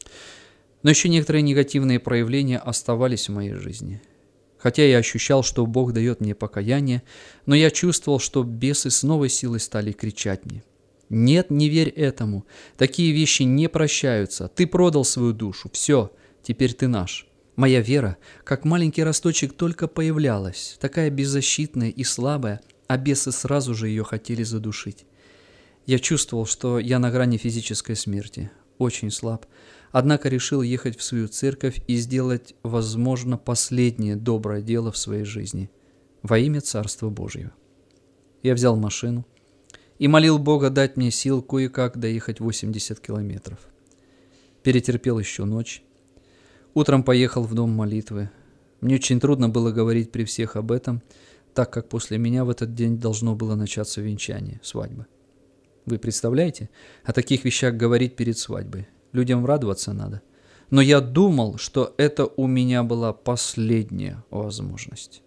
Но еще некоторые негативные проявления оставались в моей жизни. Хотя я ощущал, что Бог дает мне покаяние, но я чувствовал, что бесы с новой силой стали кричать мне: «Нет, не верь этому. Такие вещи не прощаются. Ты продал свою душу. Все, теперь ты наш». Моя вера, как маленький росточек, только появлялась, такая беззащитная и слабая, а бесы сразу же ее хотели задушить. Я чувствовал, что я на грани физической смерти, очень слаб, однако решил ехать в свою церковь и сделать, возможно, последнее доброе дело в своей жизни во имя Царства Божьего. Я взял машину и молил Бога дать мне сил кое-как доехать 80 километров. Перетерпел еще ночь. Утром поехал в дом молитвы. Мне очень трудно было говорить при всех об этом, так как после меня в этот день должно было начаться венчание, свадьба. Вы представляете, о таких вещах говорить перед свадьбой? Людям радоваться надо. Но я думал, что это у меня была последняя возможность.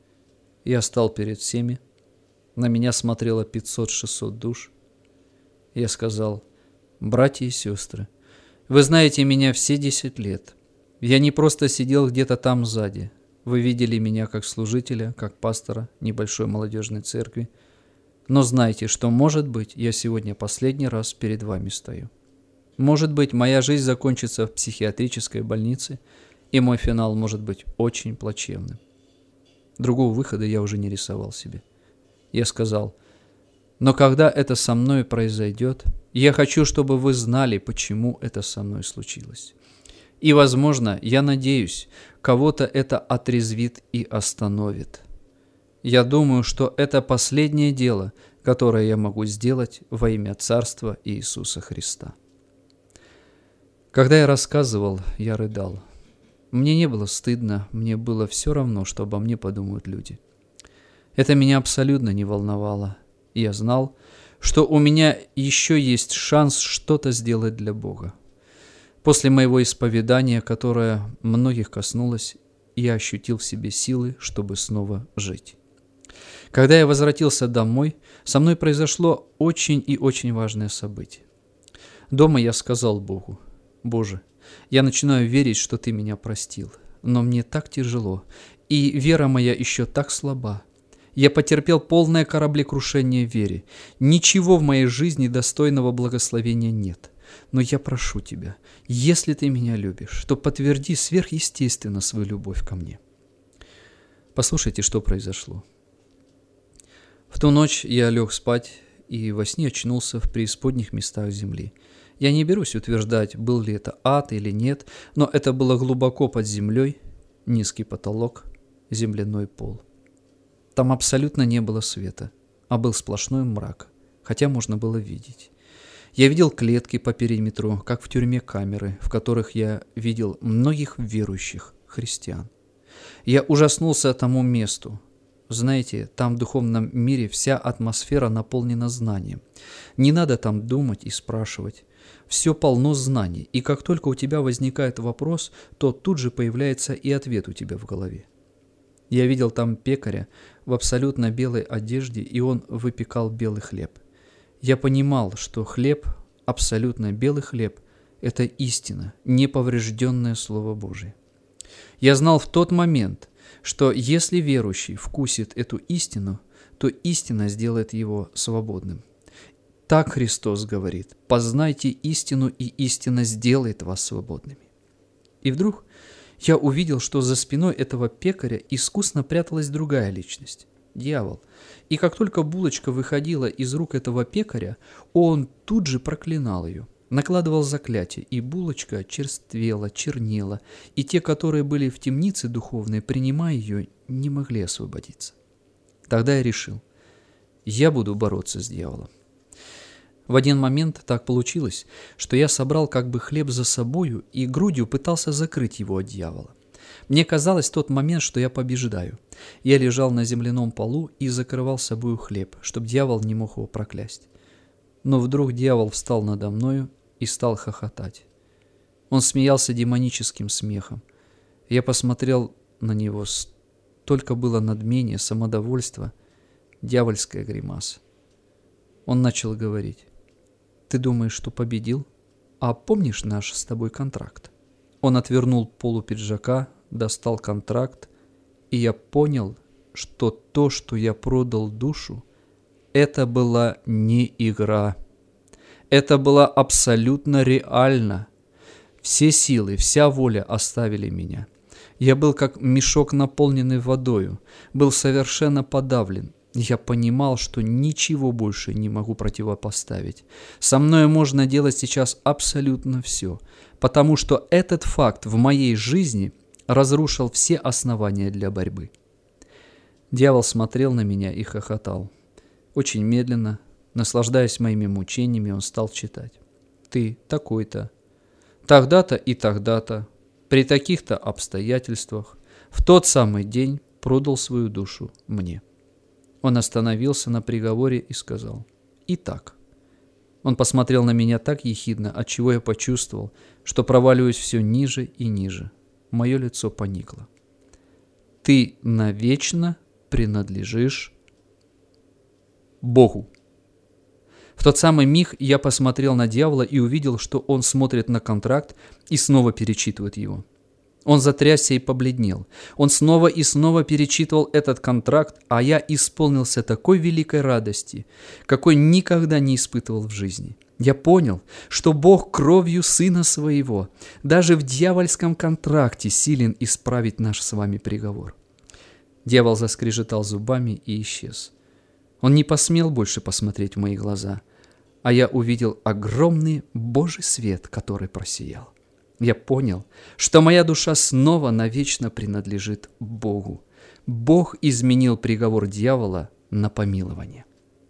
Я стал перед всеми. На меня смотрело 500-600 душ. Я сказал: «Братья и сестры, вы знаете меня все 10 лет. Я не просто сидел где-то там сзади. Вы видели меня как служителя, как пастора небольшой молодежной церкви. Но знайте, что, может быть, я сегодня последний раз перед вами стою. Может быть, моя жизнь закончится в психиатрической больнице, и мой финал может быть очень плачевным». Другого выхода я уже не рисовал себе. Я сказал: «Но когда это со мной произойдет, я хочу, чтобы вы знали, почему это со мной случилось. И, возможно, я надеюсь, кого-то это отрезвит и остановит. Я думаю, что это последнее дело, которое я могу сделать во имя Царства Иисуса Христа». Когда я рассказывал, я рыдал. Мне не было стыдно, мне было все равно, что обо мне подумают люди. Это меня абсолютно не волновало. Я знал, что у меня еще есть шанс что-то сделать для Бога. После моего исповедания, которое многих коснулось, я ощутил в себе силы, чтобы снова жить. Когда я возвратился домой, со мной произошло очень и очень важное событие. Дома я сказал Богу: «Боже, я начинаю верить, что Ты меня простил, но мне так тяжело, и вера моя еще так слаба. Я потерпел полное кораблекрушение в вере. Ничего в моей жизни достойного благословения нет. Но я прошу Тебя, если Ты меня любишь, то подтверди сверхъестественно свою любовь ко мне». Послушайте, что произошло. В ту ночь я лег спать и во сне очнулся в преисподних местах земли. Я не берусь утверждать, был ли это ад или нет, но это было глубоко под землей, низкий потолок, земляной пол. Там абсолютно не было света, а был сплошной мрак, хотя можно было видеть. Я видел клетки по периметру, как в тюрьме камеры, в которых я видел многих верующих христиан. Я ужаснулся тому месту. Знаете, там в духовном мире вся атмосфера наполнена знанием. Не надо там думать и спрашивать. Все полно знаний, и как только у тебя возникает вопрос, то тут же появляется и ответ у тебя в голове. Я видел там пекаря в абсолютно белой одежде, и он выпекал белый хлеб. Я понимал, что хлеб, абсолютно белый хлеб, это истина, неповрежденное Слово Божие. Я знал в тот момент, что если верующий вкусит эту истину, то истина сделает его свободным. Так Христос говорит: «Познайте истину, и истина сделает вас свободными». И вдруг я увидел, что за спиной этого пекаря искусно пряталась другая личность – дьявол. И как только булочка выходила из рук этого пекаря, он тут же проклинал ее, накладывал заклятие, и булочка черствела, чернела, и те, которые были в темнице духовной, принимая ее, не могли освободиться. Тогда я решил, я буду бороться с дьяволом. В один момент так получилось, что я собрал как бы хлеб за собою и грудью пытался закрыть его от дьявола. Мне казалось в тот момент, что я побеждаю. Я лежал на земляном полу и закрывал собою хлеб, чтобы дьявол не мог его проклясть. Но вдруг дьявол встал надо мною и стал хохотать. Он смеялся демоническим смехом. Я посмотрел на него, столько было надмения, самодовольства, дьявольская гримаса. Он начал говорить: «Ты думаешь, что победил? А помнишь наш с тобой контракт?» Он отвернул полу пиджака, достал контракт, и я понял, что то, что я продал душу, это была не игра. Это было абсолютно реально. Все силы, вся воля оставили меня. Я был как мешок, наполненный водою, был совершенно подавлен. Я понимал, что ничего больше не могу противопоставить. Со мной можно делать сейчас абсолютно все, потому что этот факт в моей жизни разрушил все основания для борьбы. Дьявол смотрел на меня и хохотал. Очень медленно, наслаждаясь моими мучениями, он стал читать. «Ты такой-то, тогда-то и тогда-то, при таких-то обстоятельствах, в тот самый день продал свою душу мне». Он остановился на приговоре и сказал: «Итак». Он посмотрел на меня так ехидно, отчего я почувствовал, что проваливаюсь все ниже и ниже. Мое лицо поникло. «Ты навечно принадлежишь Богу». В тот самый миг я посмотрел на дьявола и увидел, что он смотрит на контракт и снова перечитывает его. Он затрясся и побледнел. Он снова и снова перечитывал этот контракт, а я исполнился такой великой радости, какой никогда не испытывал в жизни. Я понял, что Бог кровью Сына Своего даже в дьявольском контракте силен исправить наш с вами приговор. Дьявол заскрежетал зубами и исчез. Он не посмел больше посмотреть в мои глаза, а я увидел огромный Божий свет, который просиял. Я понял, что моя душа снова навечно принадлежит Богу. Бог изменил приговор дьявола на помилование.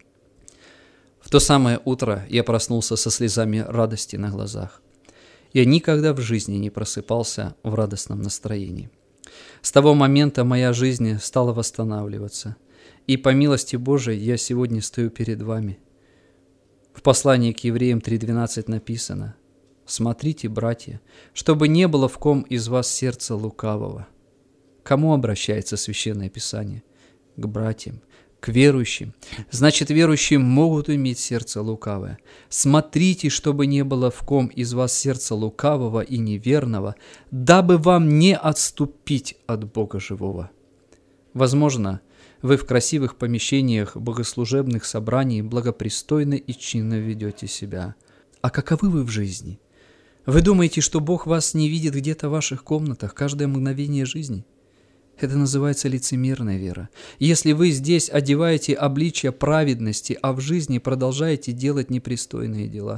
В то самое утро я проснулся со слезами радости на глазах. Я никогда в жизни не просыпался в радостном настроении. С того момента моя жизнь стала восстанавливаться, и по милости Божией я сегодня стою перед вами. В послании к Евреям 3:12 написано: «Смотрите, братья, чтобы не было в ком из вас сердца лукавого». К кому обращается Священное Писание? К братьям, к верующим. Значит, верующие могут иметь сердце лукавое. Смотрите, чтобы не было в ком из вас сердца лукавого и неверного, дабы вам не отступить от Бога живого. Возможно, вы в красивых помещениях богослужебных собраний благопристойно и чинно ведете себя. А каковы вы в жизни? Вы думаете, что Бог вас не видит где-то в ваших комнатах каждое мгновение жизни? Это называется лицемерная вера. Если вы здесь одеваете обличье праведности, а в жизни продолжаете делать непристойные дела,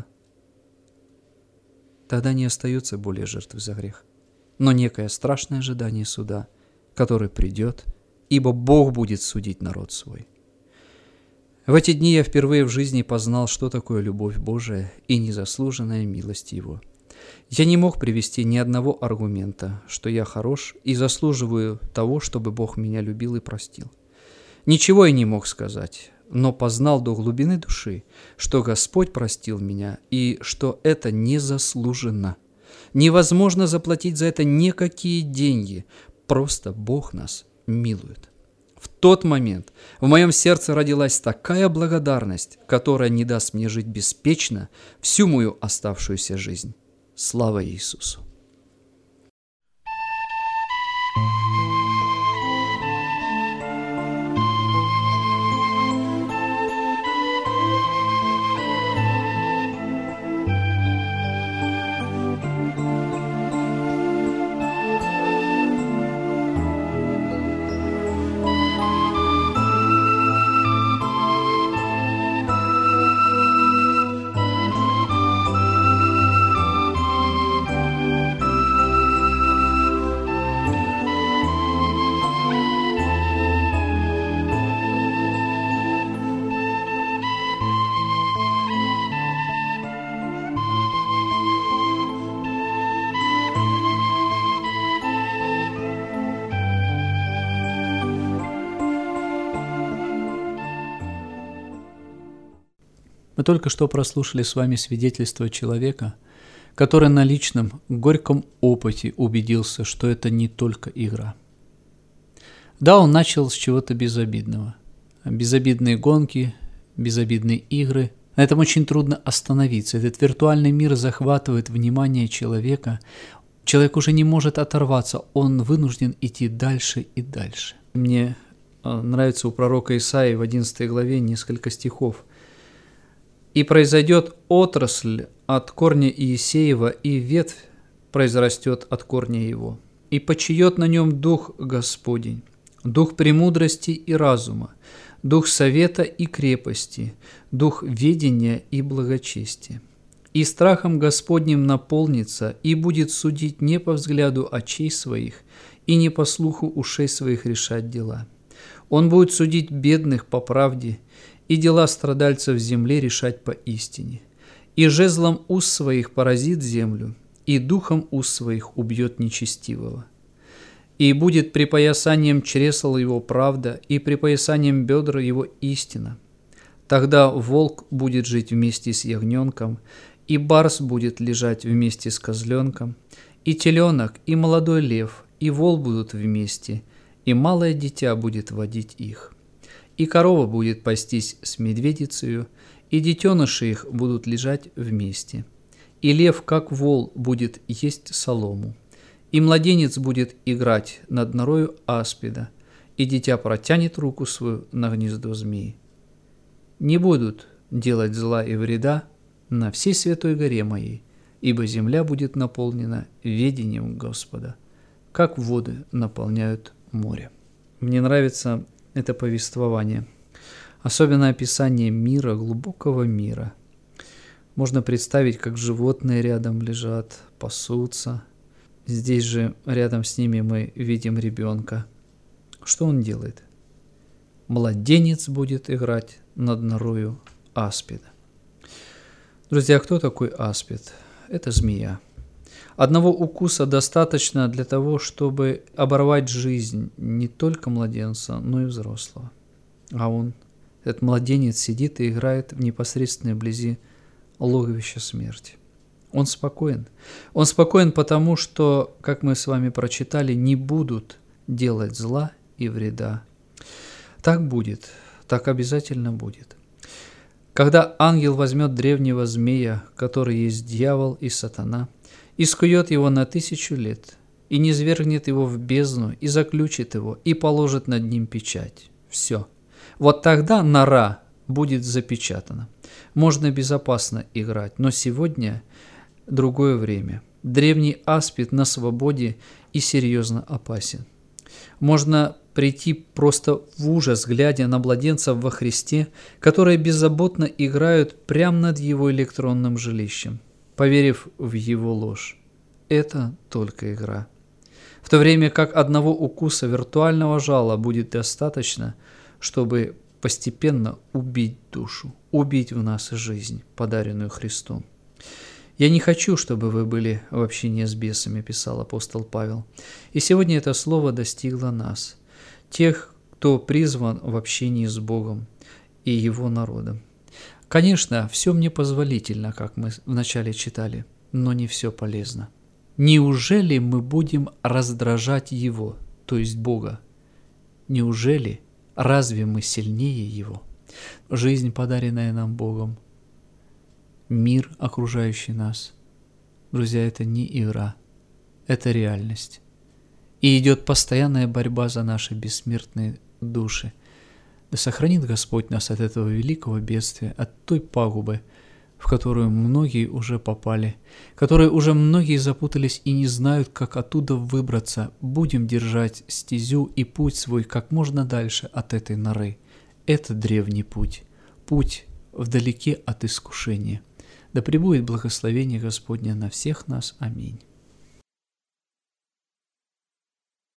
тогда не остается более жертвы за грех, но некое страшное ожидание суда, который придет, ибо Бог будет судить народ свой. В эти дни я впервые в жизни познал, что такое любовь Божия и незаслуженная милость Его. Я не мог привести ни одного аргумента, что я хорош и заслуживаю того, чтобы Бог меня любил и простил. Ничего я не мог сказать, но познал до глубины души, что Господь простил меня и что это незаслуженно. Невозможно заплатить за это никакие деньги, просто Бог нас милует. В тот момент в моем сердце родилась такая благодарность, которая не даст мне жить беспечно всю мою оставшуюся жизнь. Слава Иисусу! Мы только что прослушали с вами свидетельство человека, который на личном горьком опыте убедился, что это не только игра. Да, он начал с чего-то безобидного. Безобидные гонки, безобидные игры. На этом очень трудно остановиться. Этот виртуальный мир захватывает внимание человека. Человек уже не может оторваться, он вынужден идти дальше и дальше. Мне нравится у пророка Исаии в 11 главе несколько стихов. «И произойдет отрасль от корня Иисеева, и ветвь произрастет от корня его, и почиет на нем дух Господень, дух премудрости и разума, дух совета и крепости, дух ведения и благочестия. И страхом Господним наполнится, и будет судить не по взгляду очей своих, и не по слуху ушей своих решать дела. Он будет судить бедных по правде, и дела страдальцев земли решать по истине. И жезлом уст своих поразит землю, и духом уст своих убьет нечестивого. И будет припоясанием чресл его правда, и припоясанием бедра его истина. Тогда волк будет жить вместе с ягненком, и барс будет лежать вместе с козленком, и теленок, и молодой лев, и вол будут вместе, и малое дитя будет водить их. И корова будет пастись с медведицею, и детеныши их будут лежать вместе. И лев, как вол, будет есть солому. И младенец будет играть над норою аспида, и дитя протянет руку свою на гнездо змеи. Не будут делать зла и вреда на всей святой горе моей, ибо земля будет наполнена ведением Господа, как воды наполняют море». Мне нравится это повествование, особенно описание мира, глубокого мира. Можно представить, как животные рядом лежат, пасутся. Здесь же рядом с ними мы видим ребенка. Что он делает? Младенец будет играть над норою аспида. Друзья, кто такой аспид? Это змея. Одного укуса достаточно для того, чтобы оборвать жизнь не только младенца, но и взрослого. А он, этот младенец, сидит и играет в непосредственной близи логовища смерти. Он спокоен. Он спокоен потому, что, как мы с вами прочитали, не будут делать зла и вреда. Так будет, так обязательно будет. Когда ангел возьмет древнего змея, который есть дьявол и сатана, и скует его на 1000 лет, и низвергнет его в бездну, и заключит его, и положит над ним печать. Все. Вот тогда нора будет запечатана. Можно безопасно играть, но сегодня другое время. Древний аспид на свободе и серьезно опасен. Можно прийти просто в ужас, глядя на младенцев во Христе, которые беззаботно играют прямо над его электронным жилищем, поверив в его ложь. Это только игра. В то время как одного укуса виртуального жала будет достаточно, чтобы постепенно убить душу, убить в нас жизнь, подаренную Христом. «Я не хочу, чтобы вы были в общении с бесами», писал апостол Павел. И сегодня это слово достигло нас, тех, кто призван в общении с Богом и Его народом. Конечно, все мне позволительно, как мы вначале читали, но не все полезно. Неужели мы будем раздражать Его, то есть Бога? Неужели, разве мы сильнее Его? Жизнь, подаренная нам Богом, мир, окружающий нас, друзья, это не игра, это реальность. И идет постоянная борьба за наши бессмертные души. Да сохранит Господь нас от этого великого бедствия, от той пагубы, в которую многие уже попали, которые уже многие запутались и не знают, как оттуда выбраться. Будем держать стезю и путь свой как можно дальше от этой норы. Это древний путь, путь вдалеке от искушения. Да пребудет благословение Господне на всех нас. Аминь.